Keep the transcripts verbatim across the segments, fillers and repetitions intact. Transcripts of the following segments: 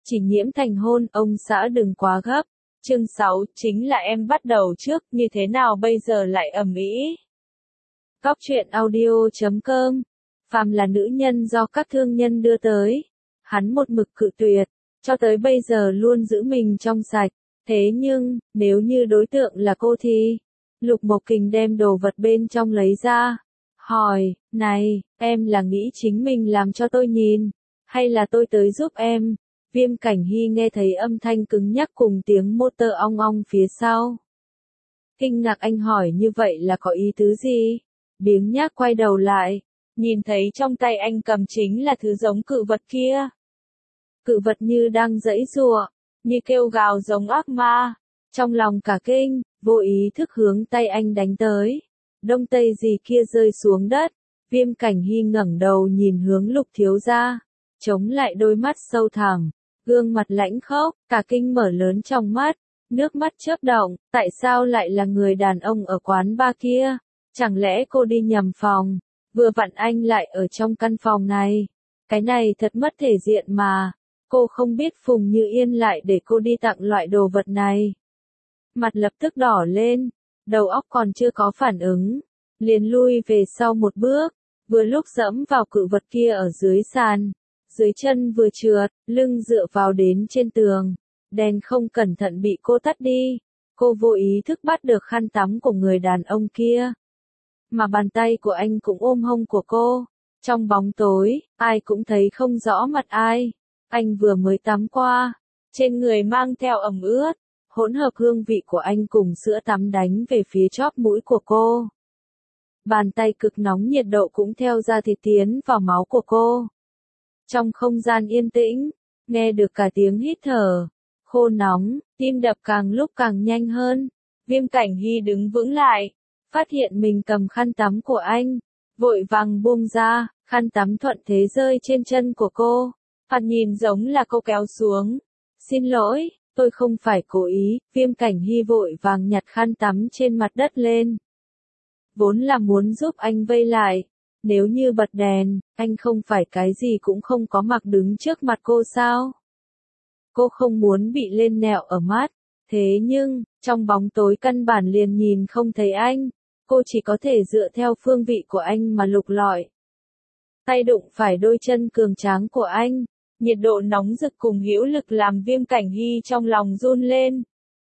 chỉ nhiễm thành hôn, ông xã đừng quá gấp. Chương sáu, chính là em bắt đầu trước, như thế nào bây giờ lại ầm ĩ. Góc truyện audio chấm com. Phàm là nữ nhân do các thương nhân đưa tới, hắn một mực cự tuyệt, cho tới bây giờ luôn giữ mình trong sạch. Thế nhưng, nếu như đối tượng là cô thì, Lục Mộc Kình đem đồ vật bên trong lấy ra, hỏi, này, em là nghĩ chính mình làm cho tôi nhìn, hay là tôi tới giúp em? Viêm Cảnh Hy nghe thấy âm thanh cứng nhắc cùng tiếng motor ong ong phía sau. Kinh ngạc, anh hỏi như vậy là có ý tứ gì? Biếng nhác quay đầu lại, nhìn thấy trong tay anh cầm chính là thứ giống cự vật kia. Cự vật như đang giãy giụa, như kêu gào giống ác ma. Trong lòng cả kinh, vô ý thức hướng tay anh đánh tới. Đông tây gì kia rơi xuống đất. Viêm Cảnh Hy ngẩng đầu nhìn hướng Lục thiếu gia, chống lại đôi mắt sâu thẳm, gương mặt lãnh khốc, cả kinh mở lớn trong mắt, nước mắt chớp động, tại sao lại là người đàn ông ở quán bar kia? Chẳng lẽ cô đi nhầm phòng? Vừa vặn anh lại ở trong căn phòng này. Cái này thật mất thể diện mà. Cô không biết Phùng Như Yên lại để cô đi tặng loại đồ vật này. Mặt lập tức đỏ lên, đầu óc còn chưa có phản ứng, liền lui về sau một bước, vừa lúc dẫm vào cự vật kia ở dưới sàn, dưới chân vừa trượt, lưng dựa vào đến trên tường, đèn không cẩn thận bị cô tắt đi. Cô vô ý thức bắt được khăn tắm của người đàn ông kia, mà bàn tay của anh cũng ôm hông của cô. Trong bóng tối, ai cũng thấy không rõ mặt ai. Anh vừa mới tắm qua, trên người mang theo ẩm ướt, hỗn hợp hương vị của anh cùng sữa tắm đánh về phía chóp mũi của cô. Bàn tay cực nóng nhiệt độ cũng theo da thịt tiến vào máu của cô. Trong không gian yên tĩnh, nghe được cả tiếng hít thở, khô nóng, tim đập càng lúc càng nhanh hơn. Viêm Cảnh Hy đứng vững lại, phát hiện mình cầm khăn tắm của anh, vội vàng buông ra, khăn tắm thuận thế rơi trên chân của cô. Thoạt nhìn giống là cô kéo xuống. Xin lỗi, tôi không phải cố ý. Viêm Cảnh Hy vội vàng nhặt khăn tắm trên mặt đất lên. Vốn là muốn giúp anh vây lại. Nếu như bật đèn, anh không phải cái gì cũng không có mặc đứng trước mặt cô sao? Cô không muốn bị lên nẹo ở mắt. Thế nhưng, trong bóng tối căn bản liền nhìn không thấy anh. Cô chỉ có thể dựa theo phương vị của anh mà lục lọi. Tay đụng phải đôi chân cường tráng của anh. Nhiệt độ nóng rực cùng hữu lực làm Viêm Cảnh Hy trong lòng run lên.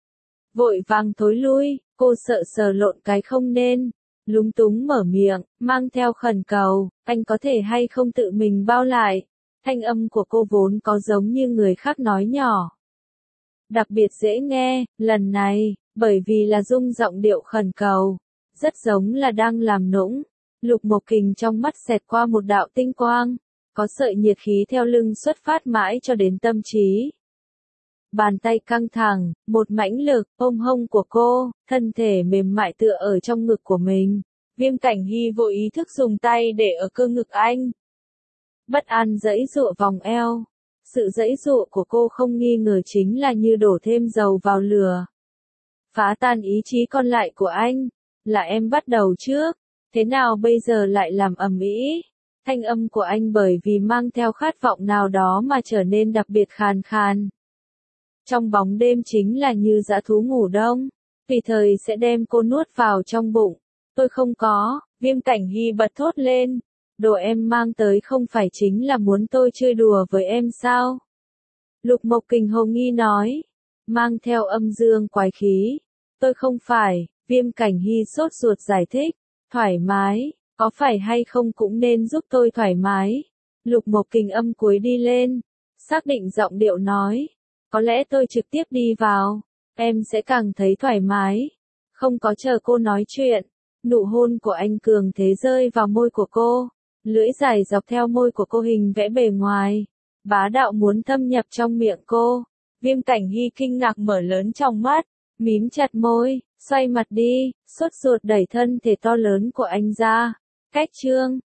Vội vàng thối lui, cô sợ sờ lộn cái không nên. Lúng túng mở miệng, mang theo khẩn cầu, anh có thể hay không tự mình bao lại. Thanh âm của cô vốn có giống như người khác nói nhỏ. Đặc biệt dễ nghe, lần này, bởi vì là rung giọng điệu khẩn cầu, rất giống là đang làm nũng. Lục Mộc Kình trong mắt xẹt qua một đạo tinh quang, có sợi nhiệt khí theo lưng xuất phát mãi cho đến tâm trí. Bàn tay căng thẳng, một mãnh lực, ôm hông của cô, thân thể mềm mại tựa ở trong ngực của mình. Viêm Cảnh Hy vô ý thức dùng tay để ở cơ ngực anh. Bất an giãy giụa vòng eo. Sự giãy giụa của cô không nghi ngờ chính là như đổ thêm dầu vào lửa. Phá tan ý chí còn lại của anh. Là em bắt đầu trước. Thế nào bây giờ lại làm ầm ĩ? Thanh âm của anh bởi vì mang theo khát vọng nào đó mà trở nên đặc biệt khàn khàn. Trong bóng đêm chính là như dã thú ngủ đông, tùy thời sẽ đem cô nuốt vào trong bụng. Tôi không có, Viêm Cảnh Hy bật thốt lên. Đồ em mang tới không phải chính là muốn tôi chơi đùa với em sao? Lục Mộc Kình hồ nghi nói, mang theo âm dương quái khí. Tôi không phải, Viêm Cảnh Hy sốt ruột giải thích, thoải mái. Có phải hay không cũng nên giúp tôi thoải mái. Lục Mộc Kình âm cuối đi lên, xác định giọng điệu nói. Có lẽ tôi trực tiếp đi vào, em sẽ càng thấy thoải mái. Không có chờ cô nói chuyện, nụ hôn của anh cường thế rơi vào môi của cô. Lưỡi dài dọc theo môi của cô hình vẽ bề ngoài. Bá đạo muốn thâm nhập trong miệng cô. Viêm Cảnh Hy kinh ngạc mở lớn trong mắt, mím chặt môi, xoay mặt đi, sốt ruột đẩy thân thể to lớn của anh ra. Cách chương